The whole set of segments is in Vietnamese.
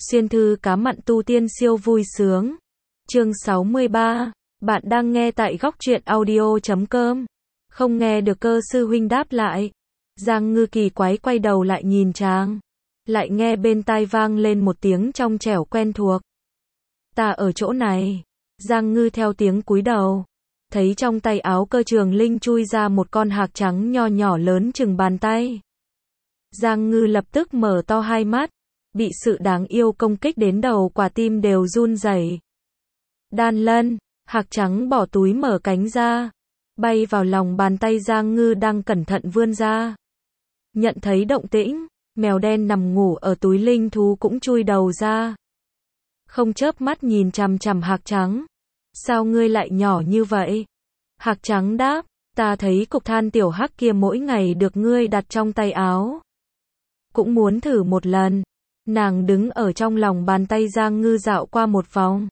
Xuyên thư cá mặn tu tiên siêu vui sướng. Chương 63. Bạn đang nghe tại góc truyện audio.com. Không nghe được, Cơ sư huynh đáp lại. Giang Ngư kỳ quái quay đầu lại nhìn chàng. Lại nghe bên tai vang lên một tiếng trong trẻo quen thuộc. Ta ở chỗ này. Giang Ngư theo tiếng cúi đầu. Thấy trong tay áo Cơ Trường Linh chui ra một con hạc trắng nho nhỏ lớn chừng bàn tay. Giang Ngư lập tức mở to hai mắt. Bị sự đáng yêu công kích đến đầu quả tim đều run rẩy. Đan lân, hạc trắng bỏ túi mở cánh ra, bay vào lòng bàn tay Giang Ngư đang cẩn thận vươn ra. Nhận thấy động tĩnh, mèo đen nằm ngủ ở túi linh thú cũng chui đầu ra. Không chớp mắt nhìn chằm chằm hạc trắng. Sao ngươi lại nhỏ như vậy? Hạc trắng đáp, ta thấy cục than tiểu hắc kia mỗi ngày được ngươi đặt trong tay áo. Cũng muốn thử một lần. Nàng đứng ở trong lòng bàn tay Giang Ngư dạo qua một vòng.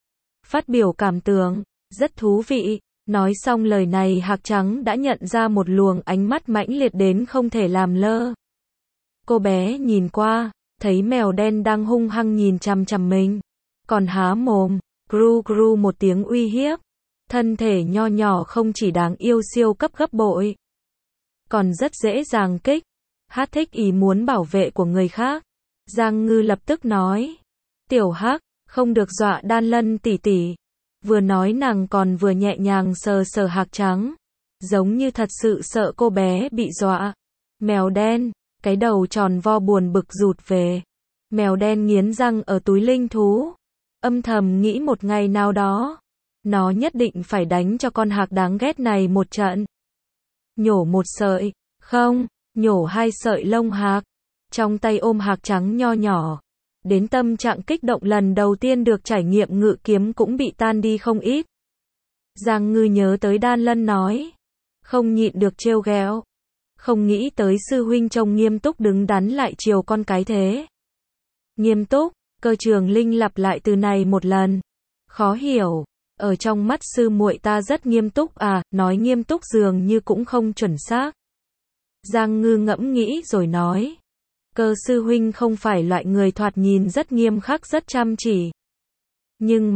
Phát biểu cảm tưởng, rất thú vị. Nói xong lời này hạc trắng đã nhận ra một luồng ánh mắt mãnh liệt đến không thể làm lơ. Cô bé nhìn qua, thấy mèo đen đang hung hăng nhìn chằm chằm mình. Còn há mồm, gru gru một tiếng uy hiếp. Thân thể nho nhỏ không chỉ đáng yêu siêu cấp gấp bội. Còn rất dễ dàng kích. Hát thích ý muốn bảo vệ của người khác. Giang Ngư lập tức nói. Tiểu hắc, không được dọa Đan Lân tỷ tỷ. Vừa nói nàng còn vừa nhẹ nhàng sờ sờ hạc trắng. Giống như thật sự sợ cô bé bị dọa. Mèo đen, cái đầu tròn vo buồn bực rụt về. Mèo đen nghiến răng ở túi linh thú. Âm thầm nghĩ một ngày nào đó. Nó nhất định phải đánh cho con hạc đáng ghét này một trận. Nhổ một sợi, không, nhổ hai sợi lông hạc. Trong tay ôm hạc trắng nho nhỏ. Đến tâm trạng kích động lần đầu tiên được trải nghiệm ngự kiếm cũng bị tan đi không ít. Giang Ngư nhớ tới Đan Lân nói. Không nhịn được trêu ghẹo. Không nghĩ tới sư huynh trông nghiêm túc đứng đắn lại chiều con cái thế. Nghiêm túc, Cơ Trường Linh lặp lại từ này một lần. Khó hiểu, ở trong mắt sư muội ta rất nghiêm túc à, nói nghiêm túc dường như cũng không chuẩn xác. Giang Ngư ngẫm nghĩ rồi nói. Cơ sư huynh không phải loại người thoạt nhìn rất nghiêm khắc rất chăm chỉ. Nhưng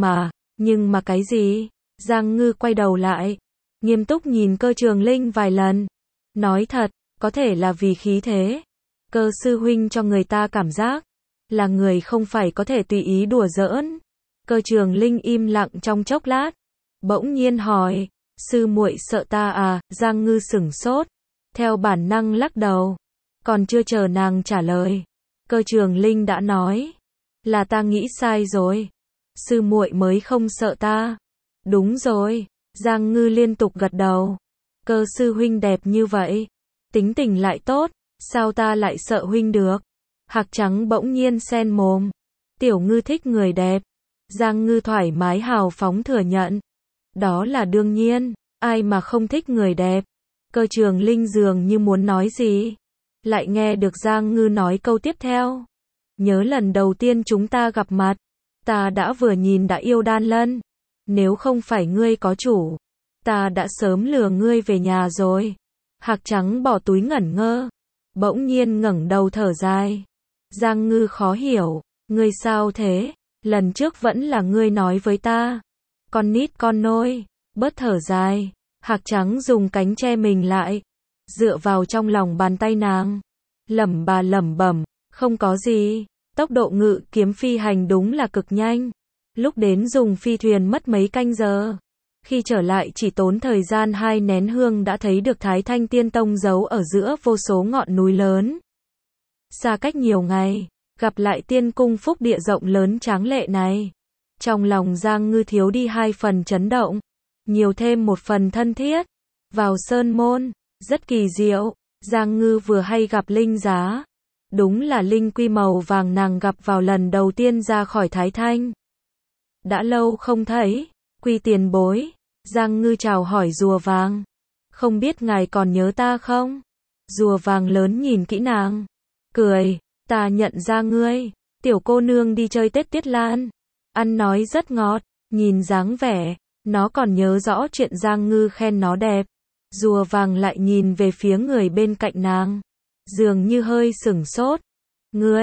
mà cái gì? Giang Ngư quay đầu lại. Nghiêm túc nhìn Cơ Trường Linh vài lần. Nói thật, có thể là vì khí thế. Cơ sư huynh cho người ta cảm giác là người không phải có thể tùy ý đùa giỡn. Cơ Trường Linh im lặng trong chốc lát. Bỗng nhiên hỏi. Sư muội sợ ta à? Giang Ngư sửng sốt. Theo bản năng lắc đầu. Còn chưa chờ nàng trả lời, Cơ Trường Linh đã nói, là ta nghĩ sai rồi. Sư muội mới không sợ ta. Đúng rồi, Giang Ngư liên tục gật đầu. Cơ sư huynh đẹp như vậy, tính tình lại tốt, sao ta lại sợ huynh được? Hạc trắng bỗng nhiên sen mồm. Tiểu Ngư thích người đẹp. Giang Ngư thoải mái hào phóng thừa nhận. Đó là đương nhiên, ai mà không thích người đẹp. Cơ Trường Linh dường như muốn nói gì. Lại nghe được Giang Ngư nói câu tiếp theo. Nhớ lần đầu tiên chúng ta gặp mặt, ta đã vừa nhìn đã yêu Đan Lân. Nếu không phải ngươi có chủ, ta đã sớm lừa ngươi về nhà rồi. Hạc trắng bỏ túi ngẩn ngơ. Bỗng nhiên ngẩng đầu thở dài. Giang Ngư khó hiểu. Ngươi sao thế? Lần trước vẫn là ngươi nói với ta. Con nít con nôi. Bớt thở dài. Hạc trắng dùng cánh che mình lại. Dựa vào trong lòng bàn tay nàng. Lẩm bẩm, không có gì. Tốc độ ngự kiếm phi hành đúng là cực nhanh. Lúc đến dùng phi thuyền mất mấy canh giờ. Khi trở lại chỉ tốn thời gian 2 nén hương đã thấy được Thái Thanh Tiên Tông giấu ở giữa vô số ngọn núi lớn. Xa cách nhiều ngày, gặp lại tiên cung phúc địa rộng lớn tráng lệ này. Trong lòng Giang Ngư thiếu đi 2 phần chấn động. Nhiều thêm 1 phần thân thiết. Vào sơn môn. Rất kỳ diệu, Giang Ngư vừa hay gặp linh giá. Đúng là linh quy màu vàng nàng gặp vào lần đầu tiên ra khỏi Thái Thanh. Đã lâu không thấy, Quy tiền bối. Giang Ngư chào hỏi rùa vàng. Không biết ngài còn nhớ ta không? Rùa vàng lớn nhìn kỹ nàng. Cười, ta nhận ra ngươi. Tiểu cô nương đi chơi Tết Tiết Lan. Ăn nói rất ngọt, nhìn dáng vẻ. Nó còn nhớ rõ chuyện Giang Ngư khen nó đẹp. Rùa vàng lại nhìn về phía người bên cạnh nàng. Dường như hơi sửng sốt. Ngươi,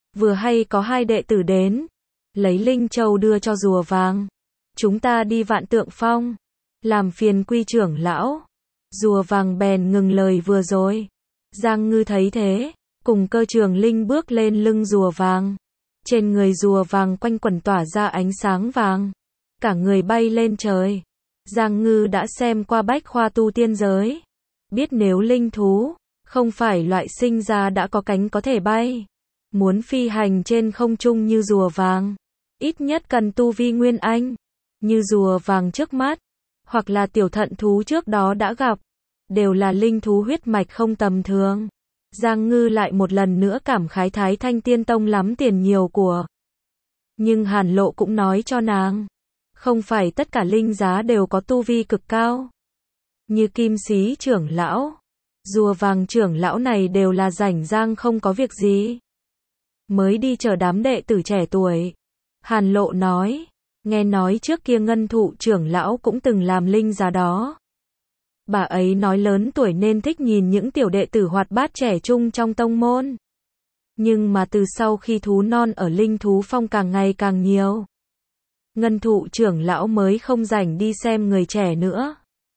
Vừa hay có hai đệ tử đến, lấy linh châu đưa cho rùa vàng. Chúng ta đi Vạn Tượng Phong, làm phiền Quy trưởng lão. Rùa vàng bèn ngừng lời vừa rồi. Giang Ngư thấy thế, cùng Cơ Trường Linh bước lên lưng rùa vàng. Trên người rùa vàng quanh quẩn tỏa ra ánh sáng vàng. Cả người bay lên trời. Giang Ngư đã xem qua bách khoa tu tiên giới. Biết nếu linh thú, không phải loại sinh ra đã có cánh có thể bay. Muốn phi hành trên không trung như rùa vàng, ít nhất cần tu vi nguyên anh. Như rùa vàng trước mắt, hoặc là tiểu thận thú trước đó đã gặp, đều là linh thú huyết mạch không tầm thường. Giang Ngư lại một lần nữa cảm khái Thái Thanh Tiên Tông lắm tiền nhiều của. Nhưng Hàn Lộ cũng nói cho nàng, không phải tất cả linh giá đều có tu vi cực cao. Như Kim Xí trưởng lão, rùa vàng trưởng lão này đều là rảnh rang không có việc gì. Mới đi chờ đám đệ tử trẻ tuổi. Hàn Lộ nói, nghe nói trước kia Ngân Thụ trưởng lão cũng từng làm linh giá đó. Bà ấy nói lớn tuổi nên thích nhìn những tiểu đệ tử hoạt bát trẻ trung trong tông môn. Nhưng mà từ sau khi thú non ở linh thú phong càng ngày càng nhiều, Ngân Thụ trưởng lão mới không rảnh đi xem người trẻ nữa.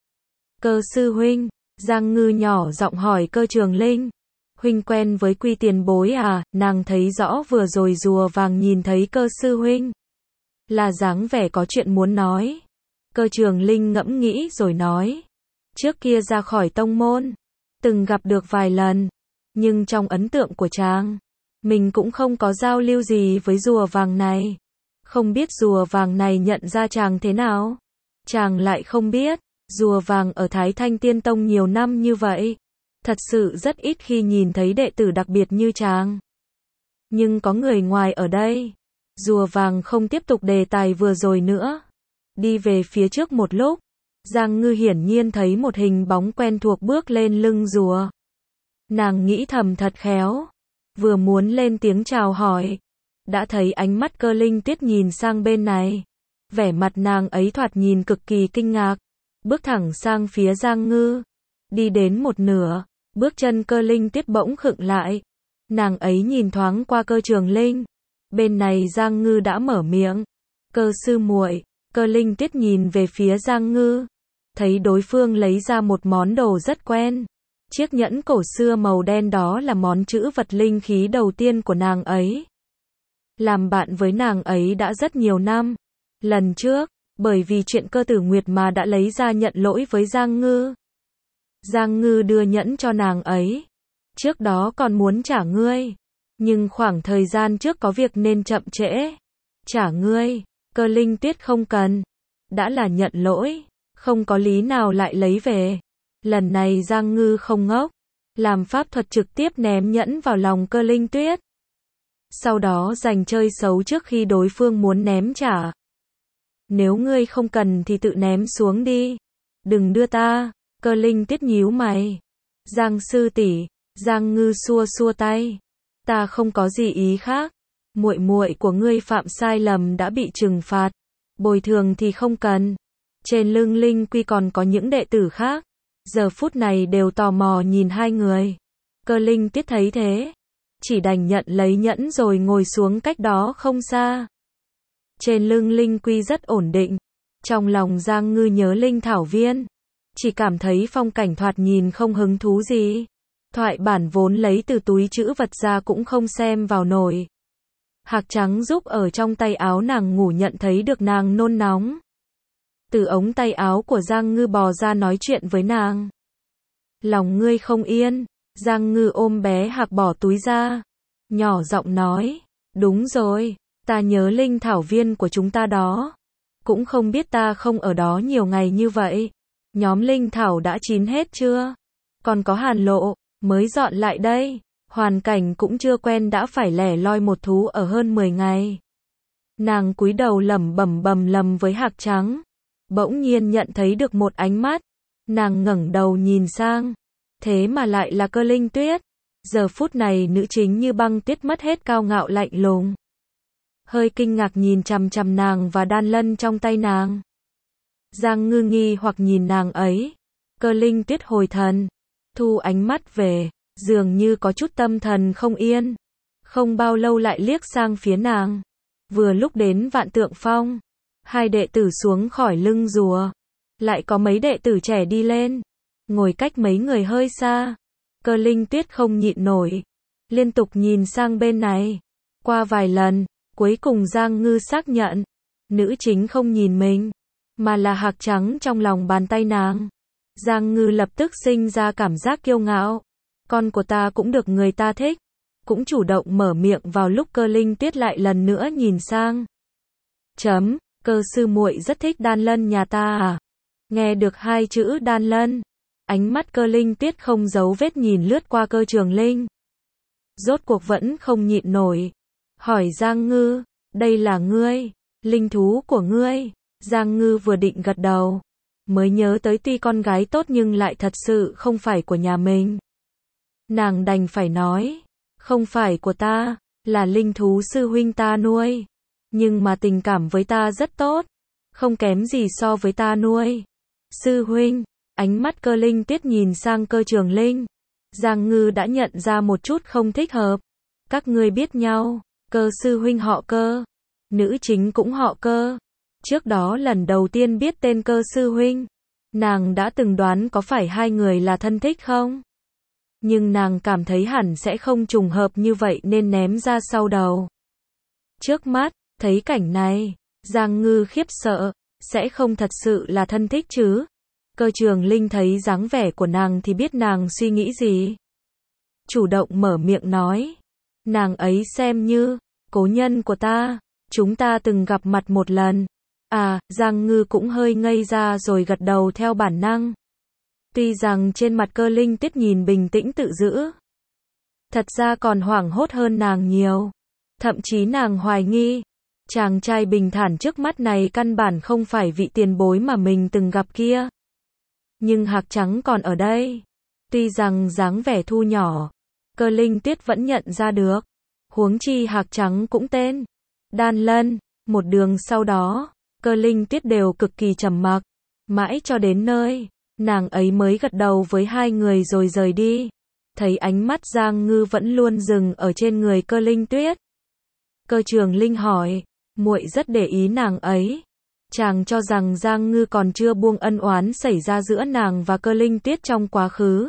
Cơ sư huynh, Giang Ngư nhỏ giọng hỏi Cơ Trường Linh. Huynh quen với Quy tiền bối à? Nàng thấy rõ vừa rồi rùa vàng nhìn thấy Cơ sư huynh là dáng vẻ có chuyện muốn nói. Cơ Trường Linh ngẫm nghĩ rồi nói, trước kia ra khỏi tông môn, từng gặp được vài lần, nhưng trong ấn tượng của chàng, mình cũng không có giao lưu gì với rùa vàng này. Không biết rùa vàng này nhận ra chàng thế nào? Chàng lại không biết, rùa vàng ở Thái Thanh Tiên Tông nhiều năm như vậy, thật sự rất ít khi nhìn thấy đệ tử đặc biệt như chàng. Nhưng có người ngoài ở đây. Rùa vàng không tiếp tục đề tài vừa rồi nữa. Đi về phía trước một lúc, Giang Ngư hiển nhiên thấy một hình bóng quen thuộc bước lên lưng rùa. Nàng nghĩ thầm thật khéo. Vừa muốn lên tiếng chào hỏi, đã thấy ánh mắt Cơ Linh Tuyết nhìn sang bên này. Vẻ mặt nàng ấy thoạt nhìn cực kỳ kinh ngạc. Bước thẳng sang phía Giang Ngư. Đi đến một nửa, bước chân Cơ Linh Tuyết bỗng khựng lại. Nàng ấy nhìn thoáng qua Cơ Trường Linh. Bên này Giang Ngư đã mở miệng. Cơ sư muội. Cơ Linh Tuyết nhìn về phía Giang Ngư. Thấy đối phương lấy ra một món đồ rất quen. Chiếc nhẫn cổ xưa màu đen đó là món trữ vật linh khí đầu tiên của nàng ấy. Làm bạn với nàng ấy đã rất nhiều năm. Lần trước, bởi vì chuyện Cơ Tử Nguyệt mà đã lấy ra nhận lỗi với Giang Ngư. Giang Ngư đưa nhẫn cho nàng ấy. Trước đó còn muốn trả ngươi. Nhưng khoảng thời gian trước có việc nên chậm trễ. Trả ngươi. Cơ Linh Tuyết không cần. Đã là nhận lỗi, không có lý nào lại lấy về. Lần này Giang Ngư không ngốc. Làm pháp thuật trực tiếp ném nhẫn vào lòng Cơ Linh Tuyết. Sau đó giành chơi xấu trước khi đối phương muốn ném trả. Nếu ngươi không cần thì tự ném xuống đi. Đừng đưa ta. Cơ Linh Tuyết nhíu mày. Giang sư tỷ. Giang Ngư xua xua tay. Ta không có gì ý khác. Muội muội của ngươi phạm sai lầm đã bị trừng phạt. Bồi thường thì không cần. Trên lưng Linh Quy còn có những đệ tử khác. Giờ phút này đều tò mò nhìn hai người. Cơ Linh Tuyết thấy thế, chỉ đành nhận lấy nhẫn rồi ngồi xuống cách đó không xa. Trên lưng Linh Quy rất ổn định. Trong lòng Giang Ngư nhớ Linh Thảo Viên. Chỉ cảm thấy phong cảnh thoạt nhìn không hứng thú gì. Thoại bản vốn lấy từ túi trữ vật ra cũng không xem vào nổi. Hạc trắng giúp ở trong tay áo nàng ngủ nhận thấy được nàng nôn nóng. Từ ống tay áo của Giang Ngư bò ra nói chuyện với nàng. Lòng ngươi không yên. Giang Ngư ôm bé Hạc bỏ túi ra. Nhỏ giọng nói. Đúng rồi. Ta nhớ Linh Thảo Viên của chúng ta đó. Cũng không biết ta không ở đó nhiều ngày như vậy. Nhóm Linh Thảo đã chín hết chưa? Còn có Hàn Lộ, mới dọn lại đây. Hoàn cảnh cũng chưa quen đã phải lẻ loi một thú ở hơn 10 ngày. Nàng cúi đầu lẩm bẩm lầm với Hạc trắng. Bỗng nhiên nhận thấy được một ánh mắt. Nàng ngẩng đầu nhìn sang. Thế mà lại là Cơ Linh Tuyết. Giờ phút này nữ chính như băng tuyết mất hết cao ngạo lạnh lùng. Hơi kinh ngạc nhìn chằm chằm nàng và đan lân trong tay nàng. Giang Ngư nghi hoặc nhìn nàng ấy. Cơ Linh Tuyết hồi thần. Thu ánh mắt về. Dường như có chút tâm thần không yên. Không bao lâu lại liếc sang phía nàng. Vừa lúc đến Vạn Tượng Phong, hai đệ tử xuống khỏi lưng rùa. Lại có mấy đệ tử trẻ đi lên, ngồi cách mấy người hơi xa. Cơ Linh Tuyết không nhịn nổi, liên tục nhìn sang bên này. Qua vài lần, cuối cùng Giang Ngư xác nhận, nữ chính không nhìn mình, mà là hạc trắng trong lòng bàn tay nàng. Giang Ngư lập tức sinh ra cảm giác kiêu ngạo. Con của ta cũng được người ta thích. Cũng chủ động mở miệng vào lúc Cơ Linh Tuyết lại lần nữa nhìn sang. Cơ sư muội rất thích Đan Lân nhà ta à? Nghe được hai chữ Đan Lân, ánh mắt Cơ Linh Tuyết không giấu vết nhìn lướt qua Cơ Trường Linh. Rốt cuộc vẫn không nhịn nổi. Hỏi Giang Ngư, đây là ngươi, linh thú của ngươi. Giang Ngư vừa định gật đầu, mới nhớ tới tuy con gái tốt nhưng lại thật sự không phải của nhà mình. Nàng đành phải nói, không phải của ta, là linh thú sư huynh ta nuôi. Nhưng mà tình cảm với ta rất tốt, không kém gì so với ta nuôi. Sư huynh, ánh mắt Cơ Linh Tuyết nhìn sang Cơ Trường Linh. Giang Ngư đã nhận ra một chút không thích hợp. Các ngươi biết nhau, Cơ sư huynh họ Cơ, nữ chính cũng họ Cơ. Trước đó lần đầu tiên biết tên Cơ sư huynh, nàng đã từng đoán có phải hai người là thân thích không? Nhưng nàng cảm thấy hẳn sẽ không trùng hợp như vậy nên ném ra sau đầu. Trước mắt, thấy cảnh này, Giang Ngư khiếp sợ, sẽ không thật sự là thân thích chứ? Cơ Trường Linh thấy dáng vẻ của nàng thì biết nàng suy nghĩ gì. Chủ động mở miệng nói, nàng ấy xem như cố nhân của ta, chúng ta từng gặp mặt một lần. À, Giang Ngư cũng hơi ngây ra rồi gật đầu theo bản năng. Tuy rằng trên mặt Cơ Linh Tuyết nhìn bình tĩnh tự giữ, thật ra còn hoảng hốt hơn nàng nhiều. Thậm chí nàng hoài nghi, chàng trai bình thản trước mắt này căn bản không phải vị tiền bối mà mình từng gặp kia. Nhưng hạc trắng còn ở đây. Tuy rằng dáng vẻ thu nhỏ, Cơ Linh Tuyết vẫn nhận ra được. Huống chi hạc trắng cũng tên Đan Lân. Một đường sau đó, Cơ Linh Tuyết đều cực kỳ trầm mặc. Mãi cho đến nơi, nàng ấy mới gật đầu với hai người rồi rời đi. Thấy ánh mắt Giang Ngư vẫn luôn dừng ở trên người Cơ Linh Tuyết. Cơ Trường Linh hỏi, muội rất để ý nàng ấy. Chàng cho rằng Giang Ngư còn chưa buông ân oán xảy ra giữa nàng và Cơ Linh Tuyết trong quá khứ.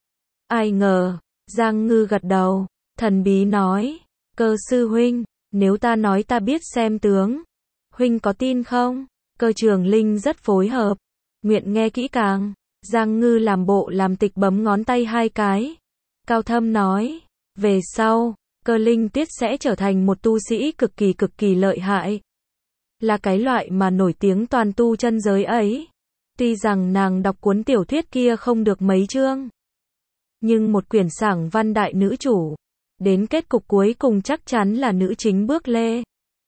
Ai ngờ, Giang Ngư gật đầu, thần bí nói, Cơ sư huynh, nếu ta nói ta biết xem tướng, huynh có tin không? Cơ Trường Linh rất phối hợp, nguyện nghe kỹ càng. Giang Ngư làm bộ làm tịch bấm ngón tay hai cái. Cao thâm nói, về sau, Cơ Linh Tuyết sẽ trở thành một tu sĩ cực kỳ lợi hại. Là cái loại mà nổi tiếng toàn tu chân giới ấy. Tuy rằng nàng đọc cuốn tiểu thuyết kia không được mấy chương, nhưng một quyển sảng văn đại nữ chủ, đến kết cục cuối cùng chắc chắn là nữ chính bước lên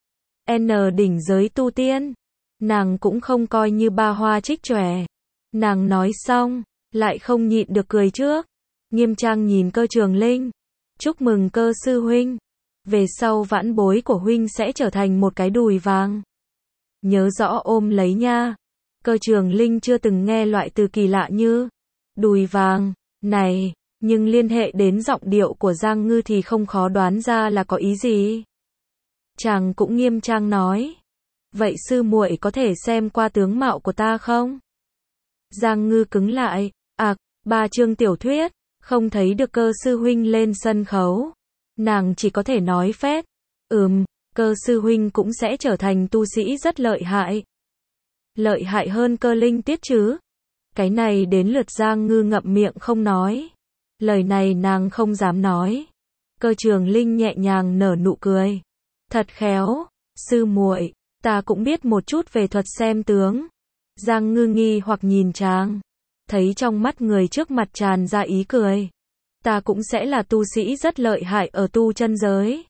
đỉnh giới tu tiên. Nàng cũng không coi như ba hoa trích chòe. Nàng nói xong, lại không nhịn được cười trước. Nghiêm trang nhìn Cơ Trường Linh. Chúc mừng Cơ sư huynh. Về sau vãn bối của huynh sẽ trở thành một cái đùi vàng. Nhớ rõ ôm lấy nha. Cơ Trường Linh chưa từng nghe loại từ kỳ lạ như đùi vàng này, nhưng liên hệ đến giọng điệu của Giang Ngư thì không khó đoán ra là có ý gì. Chàng cũng nghiêm trang nói, vậy sư muội có thể xem qua tướng mạo của ta không? Giang Ngư cứng lại, 3 chương tiểu thuyết, không thấy được Cơ sư huynh lên sân khấu. Nàng chỉ có thể nói phét, Cơ sư huynh cũng sẽ trở thành tu sĩ rất lợi hại. Lợi hại hơn Cơ Linh Tuyết chứ? Cái này đến lượt Giang Ngư ngậm miệng không nói. Lời này nàng không dám nói. Cơ Trường Linh nhẹ nhàng nở nụ cười. Thật khéo, sư muội, ta cũng biết một chút về thuật xem tướng. Giang Ngư nghi hoặc nhìn chàng, thấy trong mắt người trước mặt tràn ra ý cười. Ta cũng sẽ là tu sĩ rất lợi hại ở tu chân giới.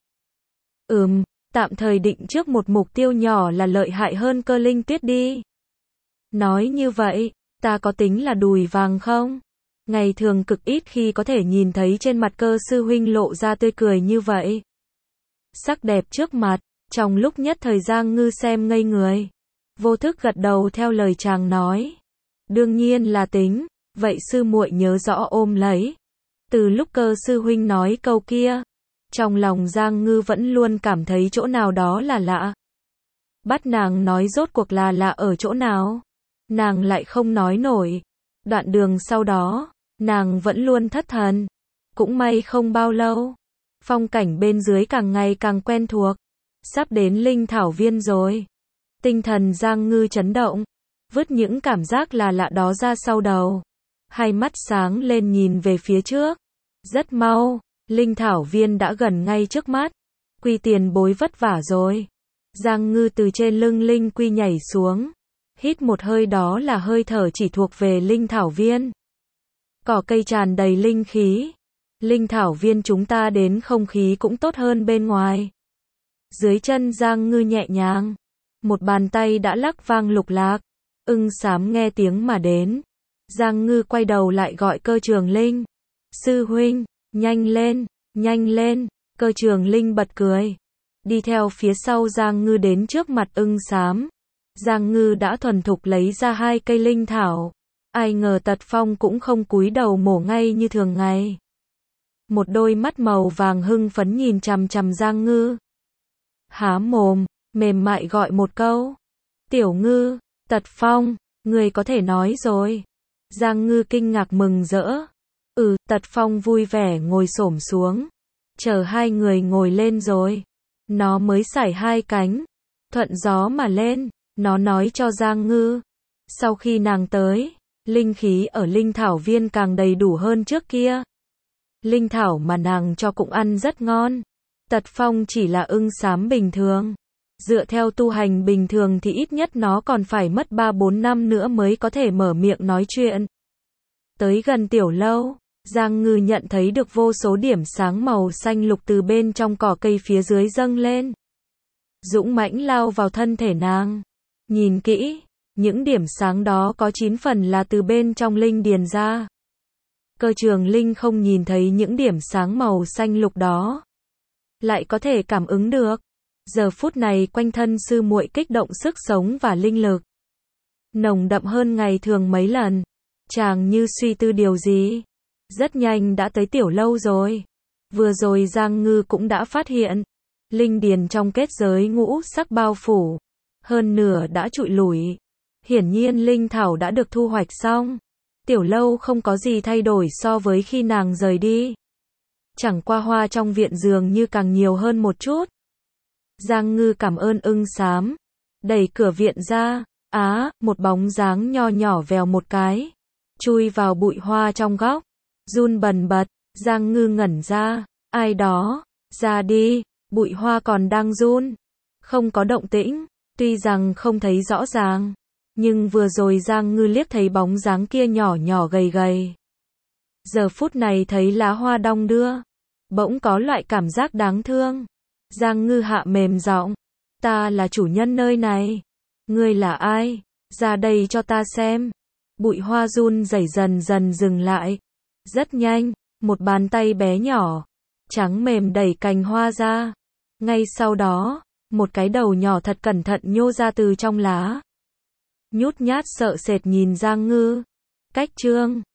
Tạm thời định trước một mục tiêu nhỏ là lợi hại hơn Cơ Linh Tuyết đi. Nói như vậy, ta có tính là đùi vàng không? Ngày thường cực ít khi có thể nhìn thấy trên mặt Cơ sư huynh lộ ra tươi cười như vậy. Sắc đẹp trước mặt, trong lúc nhất thời Giang Ngư xem ngây người. Vô thức gật đầu theo lời chàng nói. Đương nhiên là tính, vậy sư muội nhớ rõ ôm lấy. Từ lúc Cơ sư huynh nói câu kia, Trong lòng Giang Ngư vẫn luôn cảm thấy chỗ nào đó là lạ. Bắt nàng nói rốt cuộc là lạ ở chỗ nào. Nàng lại không nói nổi. Đoạn đường sau đó, nàng vẫn luôn thất thần. Cũng may không bao lâu, phong cảnh bên dưới càng ngày càng quen thuộc. Sắp đến linh thảo viên rồi. Tinh thần Giang Ngư chấn động, vứt những cảm giác là lạ đó ra sau đầu. Hai mắt sáng lên nhìn về phía trước. Rất mau, linh thảo viên đã gần ngay trước mắt. Quy tiền bối vất vả rồi. Giang Ngư từ trên lưng Linh Quy nhảy xuống. Hít một hơi, đó là hơi thở chỉ thuộc về linh thảo viên. Cỏ cây tràn đầy linh khí. Linh thảo viên chúng ta đến không khí cũng tốt hơn bên ngoài. Dưới chân Giang Ngư nhẹ nhàng. Một bàn tay đã lắc vang lục lạc. Ưng xám nghe tiếng mà đến. Giang Ngư quay đầu lại gọi Cơ Trường Linh. Sư huynh, nhanh lên, nhanh lên. Cơ Trường Linh bật cười. Đi theo phía sau Giang Ngư đến trước mặt ưng xám. Giang Ngư đã thuần thục lấy ra 2 cây linh thảo. Ai ngờ Tật Phong cũng không cúi đầu mổ ngay như thường ngày. Một đôi mắt màu vàng hưng phấn nhìn chằm chằm Giang Ngư. Há mồm, mềm mại gọi một câu. Tiểu Ngư, Tật Phong, người có thể nói rồi. Giang Ngư kinh ngạc mừng rỡ. Tật Phong vui vẻ ngồi xổm xuống. Chờ hai người ngồi lên rồi. Nó mới sải 2 cánh. Thuận gió mà lên. Nó nói cho Giang Ngư. Sau khi nàng tới, linh khí ở linh thảo viên càng đầy đủ hơn trước kia. Linh thảo mà nàng cho cũng ăn rất ngon. Tật Phong chỉ là ưng xám bình thường. Dựa theo tu hành bình thường thì ít nhất nó còn phải mất 3-4 năm nữa mới có thể mở miệng nói chuyện. Tới gần tiểu lâu, Giang Ngư nhận thấy được vô số điểm sáng màu xanh lục từ bên trong cỏ cây phía dưới dâng lên. Dũng mãnh lao vào thân thể nàng. Nhìn kỹ, những điểm sáng đó có 9 phần là từ bên trong linh điền ra. Cơ Trường Linh không nhìn thấy những điểm sáng màu xanh lục đó, lại có thể cảm ứng được. Giờ phút này quanh thân sư muội kích động sức sống và linh lực. Nồng đậm hơn ngày thường mấy lần. Chàng như suy tư điều gì. Rất nhanh đã tới tiểu lâu rồi. Vừa rồi Giang Ngư cũng đã phát hiện. Linh điền trong kết giới ngũ sắc bao phủ. Hơn nửa đã trụi lủi. Hiển nhiên linh thảo đã được thu hoạch xong. Tiểu lâu không có gì thay đổi so với khi nàng rời đi. Chẳng qua hoa trong viện dường như càng nhiều hơn một chút. Giang Ngư cảm ơn ưng xám. Đẩy cửa viện ra. Một bóng dáng nho nhỏ vèo một cái. Chui vào bụi hoa trong góc. Run bần bật. Giang Ngư ngẩn ra. Ai đó? Ra đi. Bụi hoa còn đang run. Không có động tĩnh. Tuy rằng không thấy rõ ràng. Nhưng vừa rồi Giang Ngư liếc thấy bóng dáng kia nhỏ nhỏ gầy gầy. Giờ phút này thấy lá hoa đong đưa. Bỗng có loại cảm giác đáng thương. Giang Ngư hạ mềm giọng. Ta là chủ nhân nơi này. Ngươi là ai? Ra đây cho ta xem. Bụi hoa run rẩy dần dần dừng lại. Rất nhanh, một bàn tay bé nhỏ, trắng mềm đẩy cành hoa ra. Ngay sau đó, một cái đầu nhỏ thật cẩn thận nhô ra từ trong lá. Nhút nhát sợ sệt nhìn Giang Ngư. Cách chương